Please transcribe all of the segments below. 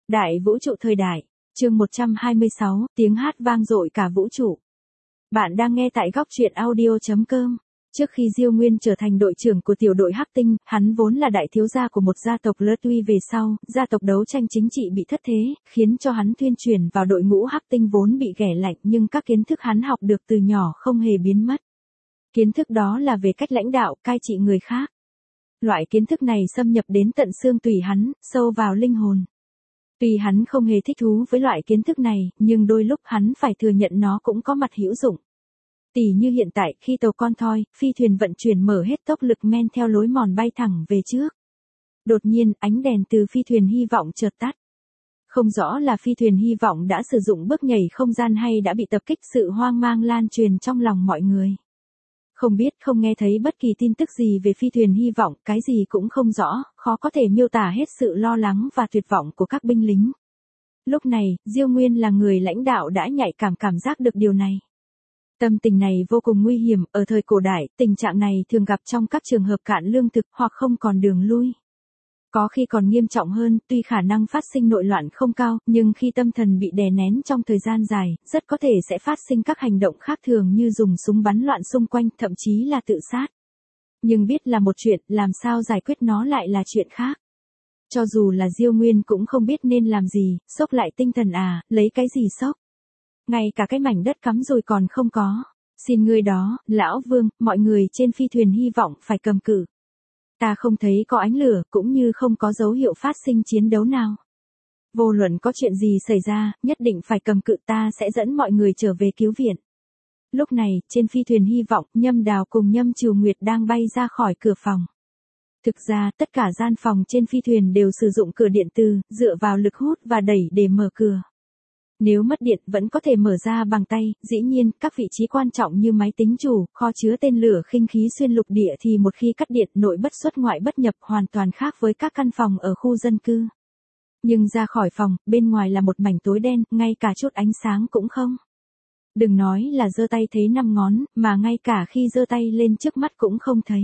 Đại vũ trụ thời đại, chương 126, tiếng hát vang dội cả vũ trụ. Bạn đang nghe tại góc truyện audio.com. Trước khi Diêu Nguyên trở thành đội trưởng của tiểu đội Hắc Tinh, hắn vốn là đại thiếu gia của một gia tộc lớn. Tuy về sau, gia tộc đấu tranh chính trị bị thất thế, khiến cho hắn tuyên truyền vào đội ngũ Hắc Tinh vốn bị ghẻ lạnh, nhưng các kiến thức hắn học được từ nhỏ không hề biến mất. Kiến thức đó là về cách lãnh đạo, cai trị người khác. Loại kiến thức này xâm nhập đến tận xương tủy hắn, sâu vào linh hồn. Tuy hắn không hề thích thú với loại kiến thức này, nhưng đôi lúc hắn phải thừa nhận nó cũng có mặt hữu dụng. Tỉ như hiện tại, khi tàu con thoi, phi thuyền vận chuyển mở hết tốc lực men theo lối mòn bay thẳng về trước. Đột nhiên, ánh đèn từ phi thuyền hy vọng chợt tắt. Không rõ là phi thuyền hy vọng đã sử dụng bước nhảy không gian hay đã bị tập kích, sự hoang mang lan truyền trong lòng mọi người. Không biết, không nghe thấy bất kỳ tin tức gì về phi thuyền hy vọng, cái gì cũng không rõ, khó có thể miêu tả hết sự lo lắng và tuyệt vọng của các binh lính. Lúc này, Diêu Nguyên là người lãnh đạo đã nhạy cảm giác được điều này. Tâm tình này vô cùng nguy hiểm, ở thời cổ đại, tình trạng này thường gặp trong các trường hợp cạn lương thực hoặc không còn đường lui. Có khi còn nghiêm trọng hơn, tuy khả năng phát sinh nội loạn không cao, nhưng khi tâm thần bị đè nén trong thời gian dài, rất có thể sẽ phát sinh các hành động khác thường như dùng súng bắn loạn xung quanh, thậm chí là tự sát. Nhưng biết là một chuyện, làm sao giải quyết nó lại là chuyện khác. Cho dù là Diêu Nguyên cũng không biết nên làm gì, sốc lại tinh thần à, lấy cái gì sốc. Ngay cả cái mảnh đất cắm rồi còn không có. Xin ngươi đó, lão Vương, mọi người trên phi thuyền hy vọng phải cầm cự. Ta không thấy có ánh lửa, cũng như không có dấu hiệu phát sinh chiến đấu nào. Vô luận có chuyện gì xảy ra, nhất định phải cầm cự, ta sẽ dẫn mọi người trở về cứu viện. Lúc này, trên phi thuyền hy vọng, Nhâm Đào cùng Nhâm Trừ Nguyệt đang bay ra khỏi cửa phòng. Thực ra, tất cả gian phòng trên phi thuyền đều sử dụng cửa điện từ, dựa vào lực hút và đẩy để mở cửa. Nếu mất điện vẫn có thể mở ra bằng tay, dĩ nhiên, các vị trí quan trọng như máy tính chủ, kho chứa tên lửa khinh khí xuyên lục địa thì một khi cắt điện, nội bất xuất ngoại bất nhập, hoàn toàn khác với các căn phòng ở khu dân cư. Nhưng ra khỏi phòng, bên ngoài là một mảnh tối đen, ngay cả chút ánh sáng cũng không. Đừng nói là giơ tay thấy 5 ngón, mà ngay cả khi giơ tay lên trước mắt cũng không thấy.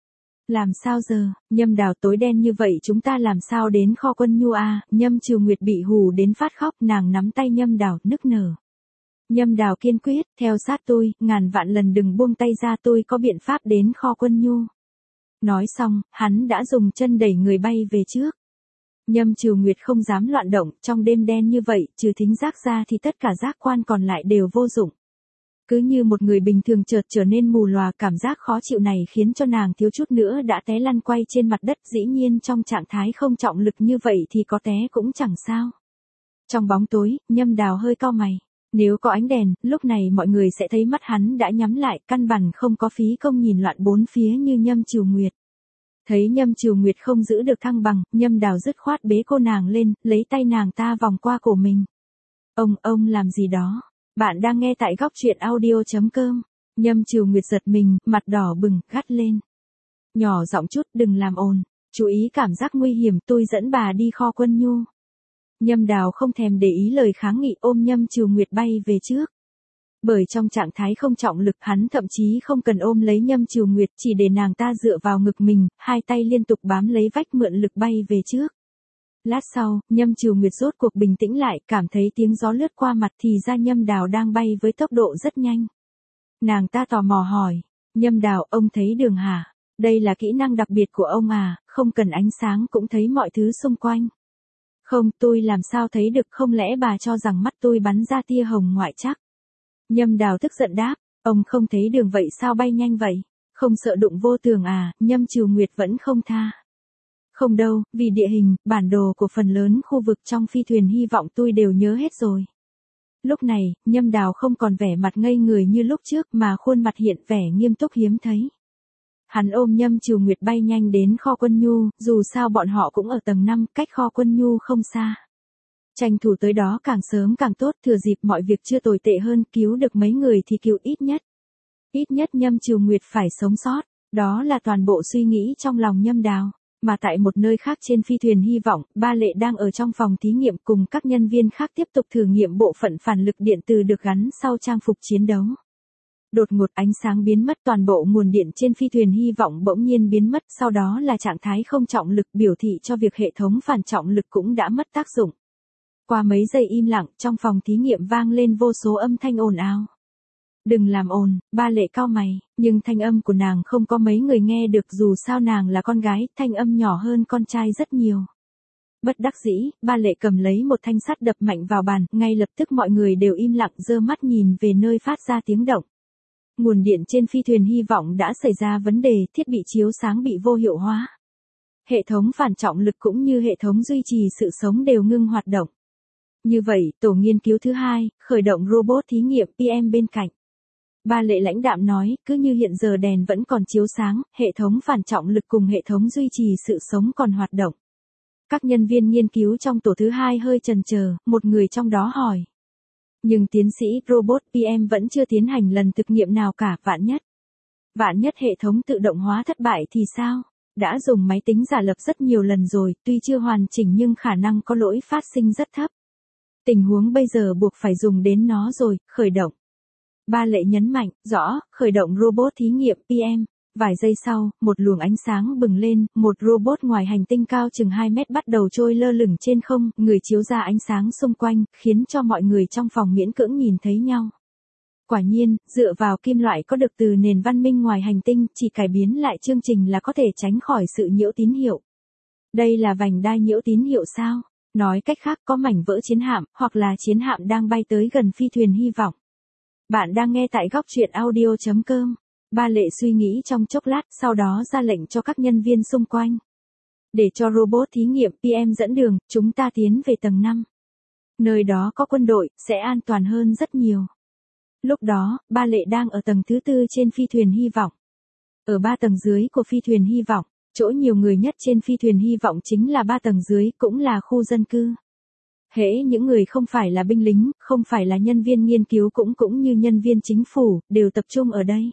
Làm sao giờ, Nhâm Đào, tối đen như vậy chúng ta làm sao đến kho quân nhu à? Nhâm Trừ Nguyệt bị hù đến phát khóc, nàng nắm tay Nhâm Đào, nức nở. Nhâm Đào kiên quyết, theo sát tôi, ngàn vạn lần đừng buông tay ra, tôi có biện pháp đến kho quân nhu. Nói xong, hắn đã dùng chân đẩy người bay về trước. Nhâm Trừ Nguyệt không dám loạn động, trong đêm đen như vậy, trừ thính giác ra thì tất cả giác quan còn lại đều vô dụng. Cứ như một người bình thường chợt trở nên mù lòa, cảm giác khó chịu này khiến cho nàng thiếu chút nữa đã té lăn quay trên mặt đất, dĩ nhiên trong trạng thái không trọng lực như vậy thì có té cũng chẳng sao. Trong bóng tối, Nhâm Đào hơi cau mày. Nếu có ánh đèn, lúc này mọi người sẽ thấy mắt hắn đã nhắm lại, căn bản không có phí công nhìn loạn bốn phía như Nhâm Trừ Nguyệt. Thấy Nhâm Trừ Nguyệt không giữ được thăng bằng, Nhâm Đào dứt khoát bế cô nàng lên, lấy tay nàng ta vòng qua cổ mình. Ông làm gì đó? Bạn đang nghe tại góc truyện audio.com. Nhâm Trừ Nguyệt giật mình, mặt đỏ bừng, gắt lên. Nhỏ giọng chút, đừng làm ồn. Chú ý cảm giác nguy hiểm, tôi dẫn bà đi kho quân nhu. Nhâm Đào không thèm để ý lời kháng nghị, ôm Nhâm Trừ Nguyệt bay về trước. Bởi trong trạng thái không trọng lực, hắn thậm chí không cần ôm lấy Nhâm Trừ Nguyệt, chỉ để nàng ta dựa vào ngực mình, hai tay liên tục bám lấy vách mượn lực bay về trước. Lát sau, Nhâm Trừ Nguyệt rốt cuộc bình tĩnh lại, cảm thấy tiếng gió lướt qua mặt thì ra Nhâm Đào đang bay với tốc độ rất nhanh. Nàng ta tò mò hỏi, Nhâm Đào, ông thấy đường hả? Đây là kỹ năng đặc biệt của ông à, không cần ánh sáng cũng thấy mọi thứ xung quanh. Không, tôi làm sao thấy được, không lẽ bà cho rằng mắt tôi bắn ra tia hồng ngoại chắc? Nhâm Đào tức giận đáp, ông không thấy đường vậy sao bay nhanh vậy? Không sợ đụng vô tường à? Nhâm Trừ Nguyệt vẫn không tha. Không đâu, vì địa hình, bản đồ của phần lớn khu vực trong phi thuyền hy vọng tôi đều nhớ hết rồi. Lúc này, Nhâm Đào không còn vẻ mặt ngây người như lúc trước mà khuôn mặt hiện vẻ nghiêm túc hiếm thấy. Hắn ôm Nhâm Trừ Nguyệt bay nhanh đến kho quân nhu, dù sao bọn họ cũng ở tầng 5, cách kho quân nhu không xa. Tranh thủ tới đó càng sớm càng tốt, thừa dịp mọi việc chưa tồi tệ hơn, cứu được mấy người thì cứu ít nhất. Ít nhất Nhâm Trừ Nguyệt phải sống sót, đó là toàn bộ suy nghĩ trong lòng Nhâm Đào. Mà tại một nơi khác trên phi thuyền hy vọng, Ba Lệ đang ở trong phòng thí nghiệm cùng các nhân viên khác tiếp tục thử nghiệm bộ phận phản lực điện từ được gắn sau trang phục chiến đấu. Đột ngột ánh sáng biến mất, toàn bộ nguồn điện trên phi thuyền hy vọng bỗng nhiên biến mất, sau đó là trạng thái không trọng lực, biểu thị cho việc hệ thống phản trọng lực cũng đã mất tác dụng. Qua mấy giây im lặng, trong phòng thí nghiệm vang lên vô số âm thanh ồn ào. Đừng làm ồn, ba Lệ cau mày, nhưng thanh âm của nàng không có mấy người nghe được, dù sao nàng là con gái, thanh âm nhỏ hơn con trai rất nhiều. Bất đắc dĩ, ba Lệ cầm lấy một thanh sắt đập mạnh vào bàn, ngay lập tức mọi người đều im lặng giơ mắt nhìn về nơi phát ra tiếng động. Nguồn điện trên phi thuyền hy vọng đã xảy ra vấn đề, thiết bị chiếu sáng bị vô hiệu hóa. Hệ thống phản trọng lực cũng như hệ thống duy trì sự sống đều ngưng hoạt động. Như vậy, tổ nghiên cứu thứ hai, khởi động robot thí nghiệm PM bên cạnh. Ba Lệ lãnh đạm nói, cứ như hiện giờ đèn vẫn còn chiếu sáng, hệ thống phản trọng lực cùng hệ thống duy trì sự sống còn hoạt động. Các nhân viên nghiên cứu trong tổ thứ hai hơi chần chờ, một người trong đó hỏi. Nhưng tiến sĩ, robot PM vẫn chưa tiến hành lần thực nghiệm nào cả, vạn nhất hệ thống tự động hóa thất bại thì sao? Đã dùng máy tính giả lập rất nhiều lần rồi, tuy chưa hoàn chỉnh nhưng khả năng có lỗi phát sinh rất thấp. Tình huống bây giờ buộc phải dùng đến nó rồi, khởi động. Ba Lệ nhấn mạnh, rõ, khởi động robot thí nghiệm PM. Vài giây sau, một luồng ánh sáng bừng lên, một robot ngoài hành tinh cao chừng 2 mét bắt đầu trôi lơ lửng trên không, người chiếu ra ánh sáng xung quanh, khiến cho mọi người trong phòng miễn cưỡng nhìn thấy nhau. Quả nhiên, dựa vào kim loại có được từ nền văn minh ngoài hành tinh, chỉ cải biến lại chương trình là có thể tránh khỏi sự nhiễu tín hiệu. Đây là vành đai nhiễu tín hiệu sao? Nói cách khác có mảnh vỡ chiến hạm, hoặc là chiến hạm đang bay tới gần phi thuyền hy vọng. Bạn đang nghe tại góc truyện audio.com. Ba Lệ suy nghĩ trong chốc lát, sau đó ra lệnh cho các nhân viên xung quanh. Để cho robot thí nghiệm PM dẫn đường, chúng ta tiến về tầng 5. Nơi đó có quân đội, sẽ an toàn hơn rất nhiều. Lúc đó, ba Lệ đang ở tầng thứ 4 trên phi thuyền hy vọng. Ở 3 tầng dưới của phi thuyền hy vọng, chỗ nhiều người nhất trên phi thuyền hy vọng chính là 3 tầng dưới, cũng là khu dân cư. Hễ những người không phải là binh lính, không phải là nhân viên nghiên cứu cũng như nhân viên chính phủ, đều tập trung ở đây.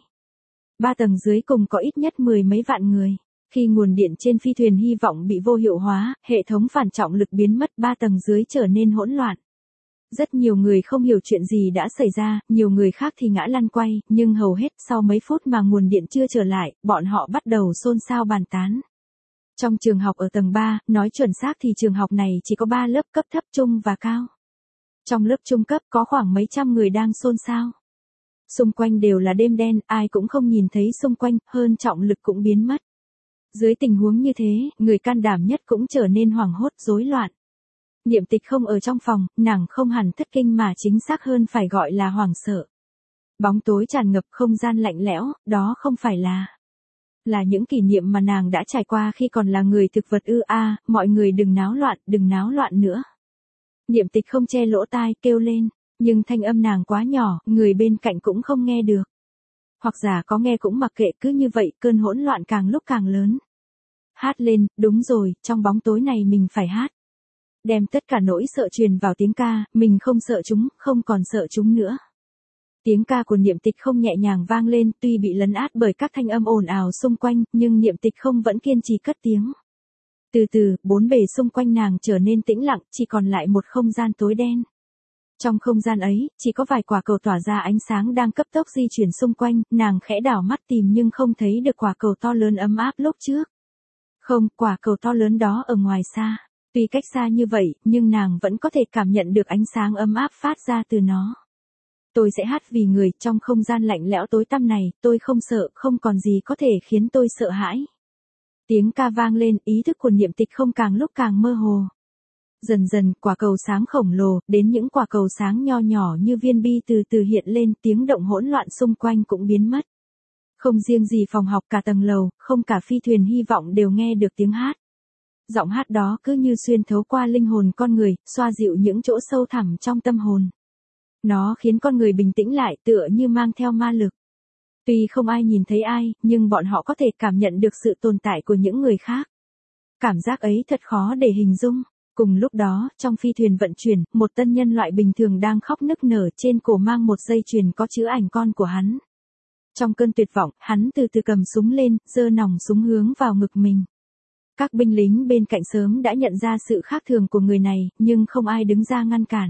3 tầng dưới cùng có ít nhất 10 mấy vạn người. Khi nguồn điện trên phi thuyền hy vọng bị vô hiệu hóa, hệ thống phản trọng lực biến mất, 3 tầng dưới trở nên hỗn loạn. Rất nhiều người không hiểu chuyện gì đã xảy ra, nhiều người khác thì ngã lăn quay, nhưng hầu hết sau mấy phút mà nguồn điện chưa trở lại, bọn họ bắt đầu xôn xao bàn tán. Trong trường học ở tầng 3, nói chuẩn xác thì trường học này chỉ có 3 lớp, cấp thấp, trung và cao. Trong lớp trung cấp có khoảng mấy trăm người đang xôn xao. Xung quanh đều là đêm đen, ai cũng không nhìn thấy xung quanh, hơn trọng lực cũng biến mất. Dưới tình huống như thế, người can đảm nhất cũng trở nên hoảng hốt, rối loạn. Niệm Tịch không ở trong phòng, nàng không hẳn thất kinh mà chính xác hơn phải gọi là hoảng sợ. Bóng tối tràn ngập, không gian lạnh lẽo, đó không phải là những kỷ niệm mà nàng đã trải qua khi còn là người thực vật mọi người đừng náo loạn nữa. Niệm Tịch không che lỗ tai, kêu lên, nhưng thanh âm nàng quá nhỏ, người bên cạnh cũng không nghe được. Hoặc giả có nghe cũng mặc kệ, cứ như vậy, cơn hỗn loạn càng lúc càng lớn. Hát lên, đúng rồi, trong bóng tối này mình phải hát. Đem tất cả nỗi sợ truyền vào tiếng ca, mình không sợ chúng, không còn sợ chúng nữa. Tiếng ca của Niệm Tịch không nhẹ nhàng vang lên, tuy bị lấn át bởi các thanh âm ồn ào xung quanh, nhưng Niệm Tịch không vẫn kiên trì cất tiếng. Từ từ, bốn bề xung quanh nàng trở nên tĩnh lặng, chỉ còn lại một không gian tối đen. Trong không gian ấy, chỉ có vài quả cầu tỏa ra ánh sáng đang cấp tốc di chuyển xung quanh, nàng khẽ đảo mắt tìm nhưng không thấy được quả cầu to lớn ấm áp lúc trước. Không, quả cầu to lớn đó ở ngoài xa. Tuy cách xa như vậy, nhưng nàng vẫn có thể cảm nhận được ánh sáng ấm áp phát ra từ nó. Tôi sẽ hát vì người, trong không gian lạnh lẽo tối tăm này, tôi không sợ, không còn gì có thể khiến tôi sợ hãi. Tiếng ca vang lên, ý thức của Niệm Tịch không càng lúc càng mơ hồ. Dần dần, quả cầu sáng khổng lồ, đến những quả cầu sáng nho nhỏ như viên bi từ từ hiện lên, tiếng động hỗn loạn xung quanh cũng biến mất. Không riêng gì phòng học, cả tầng lầu, không cả phi thuyền hy vọng đều nghe được tiếng hát. Giọng hát đó cứ như xuyên thấu qua linh hồn con người, xoa dịu những chỗ sâu thẳm trong tâm hồn. Nó khiến con người bình tĩnh lại, tựa như mang theo ma lực. Tuy không ai nhìn thấy ai, nhưng bọn họ có thể cảm nhận được sự tồn tại của những người khác. Cảm giác ấy thật khó để hình dung. Cùng lúc đó, trong phi thuyền vận chuyển, một tân nhân loại bình thường đang khóc nức nở, trên cổ mang một dây chuyền có chữ ảnh con của hắn. Trong cơn tuyệt vọng, hắn từ từ cầm súng lên, giơ nòng súng hướng vào ngực mình. Các binh lính bên cạnh sớm đã nhận ra sự khác thường của người này, nhưng không ai đứng ra ngăn cản.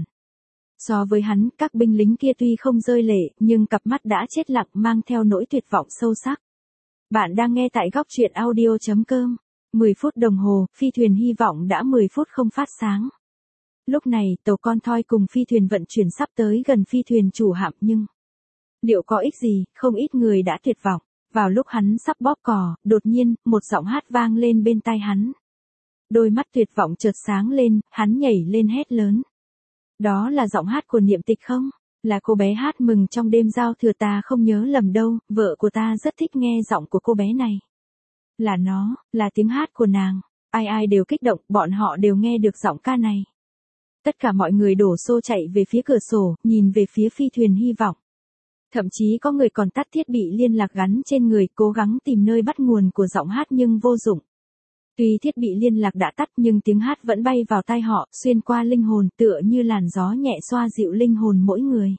So với hắn, các binh lính kia tuy không rơi lệ, nhưng cặp mắt đã chết lặng, mang theo nỗi tuyệt vọng sâu sắc. Bạn đang nghe tại góc truyện audio.com. 10 phút đồng hồ, phi thuyền hy vọng đã 10 phút không phát sáng. Lúc này, tàu con thoi cùng phi thuyền vận chuyển sắp tới gần phi thuyền chủ hạm nhưng liệu có ích gì, không ít người đã tuyệt vọng. Vào lúc hắn sắp bóp cò, đột nhiên, một giọng hát vang lên bên tai hắn. Đôi mắt tuyệt vọng chợt sáng lên, hắn nhảy lên hét lớn. Đó là giọng hát của Niệm Tịch không? Là cô bé hát mừng trong đêm giao thừa, ta không nhớ lầm đâu, vợ của ta rất thích nghe giọng của cô bé này. Là nó, là tiếng hát của nàng. Ai ai đều kích động, bọn họ đều nghe được giọng ca này. Tất cả mọi người đổ xô chạy về phía cửa sổ, nhìn về phía phi thuyền hy vọng. Thậm chí có người còn tắt thiết bị liên lạc gắn trên người, cố gắng tìm nơi bắt nguồn của giọng hát nhưng vô dụng. Tuy thiết bị liên lạc đã tắt nhưng tiếng hát vẫn bay vào tai họ, xuyên qua linh hồn, tựa như làn gió nhẹ xoa dịu linh hồn mỗi người.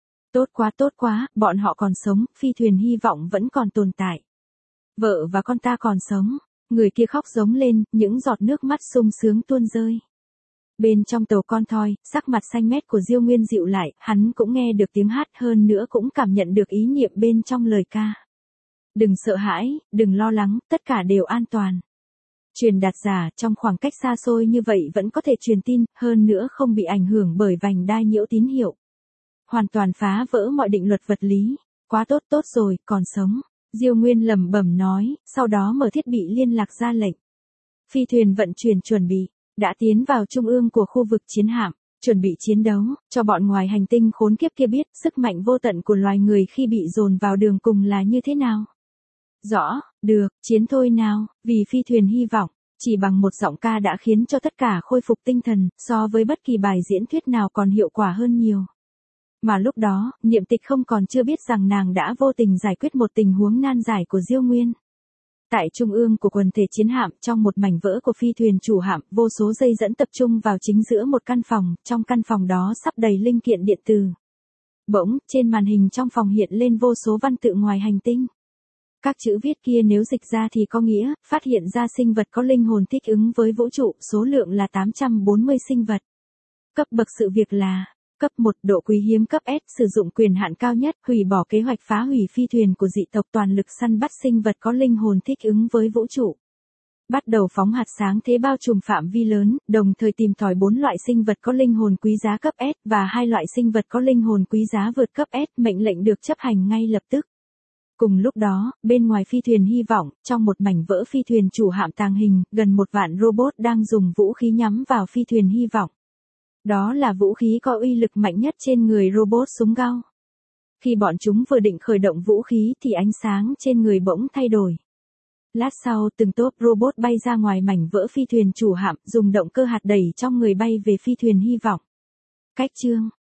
Tốt quá, bọn họ còn sống, phi thuyền hy vọng vẫn còn tồn tại. Vợ và con ta còn sống. Người kia khóc giống lên, những giọt nước mắt sung sướng tuôn rơi. Bên trong tàu con thoi, sắc mặt xanh mét của Diêu Nguyên dịu lại, hắn cũng nghe được tiếng hát, hơn nữa cũng cảm nhận được ý niệm bên trong lời ca. Đừng sợ hãi, đừng lo lắng, tất cả đều an toàn. Truyền đạt giả trong khoảng cách xa xôi như vậy vẫn có thể truyền tin, hơn nữa không bị ảnh hưởng bởi vành đai nhiễu tín hiệu. Hoàn toàn phá vỡ mọi định luật vật lý. Quá tốt rồi, còn sống. Diêu Nguyên lẩm bẩm nói, sau đó mở thiết bị liên lạc ra lệnh. Phi thuyền vận chuyển chuẩn bị, đã tiến vào trung ương của khu vực chiến hạm, chuẩn bị chiến đấu, cho bọn ngoài hành tinh khốn kiếp kia biết sức mạnh vô tận của loài người khi bị dồn vào đường cùng là như thế nào. Rõ, được, chiến thôi nào, vì phi thuyền hy vọng, chỉ bằng một giọng ca đã khiến cho tất cả khôi phục tinh thần, so với bất kỳ bài diễn thuyết nào còn hiệu quả hơn nhiều. Mà lúc đó, Niệm Tịch không còn chưa biết rằng nàng đã vô tình giải quyết một tình huống nan giải của Diêu Nguyên. Tại trung ương của quần thể chiến hạm, trong một mảnh vỡ của phi thuyền chủ hạm, vô số dây dẫn tập trung vào chính giữa một căn phòng, trong căn phòng đó sắp đầy linh kiện điện tử. Bỗng, trên màn hình trong phòng hiện lên vô số văn tự ngoài hành tinh. Các chữ viết kia nếu dịch ra thì có nghĩa, phát hiện ra sinh vật có linh hồn thích ứng với vũ trụ, số lượng là 840 sinh vật. Cấp bậc sự việc là cấp 1, độ quý hiếm cấp S, sử dụng quyền hạn cao nhất, hủy bỏ kế hoạch phá hủy phi thuyền của dị tộc, toàn lực săn bắt sinh vật có linh hồn thích ứng với vũ trụ. Bắt đầu phóng hạt sáng thế bao trùm phạm vi lớn, đồng thời tìm tòi 4 loại sinh vật có linh hồn quý giá cấp S và 2 loại sinh vật có linh hồn quý giá vượt cấp S, mệnh lệnh được chấp hành ngay lập tức. Cùng lúc đó, bên ngoài phi thuyền hy vọng, trong một mảnh vỡ phi thuyền chủ hạm tàng hình, gần 1 vạn robot đang dùng vũ khí nhắm vào phi thuyền hy vọng. Đó là vũ khí có uy lực mạnh nhất trên người robot súng gao. Khi bọn chúng vừa định khởi động vũ khí thì ánh sáng trên người bỗng thay đổi. Lát sau, từng tốp robot bay ra ngoài mảnh vỡ phi thuyền chủ hạm, dùng động cơ hạt đẩy trong người bay về phi thuyền hy vọng. Cách chương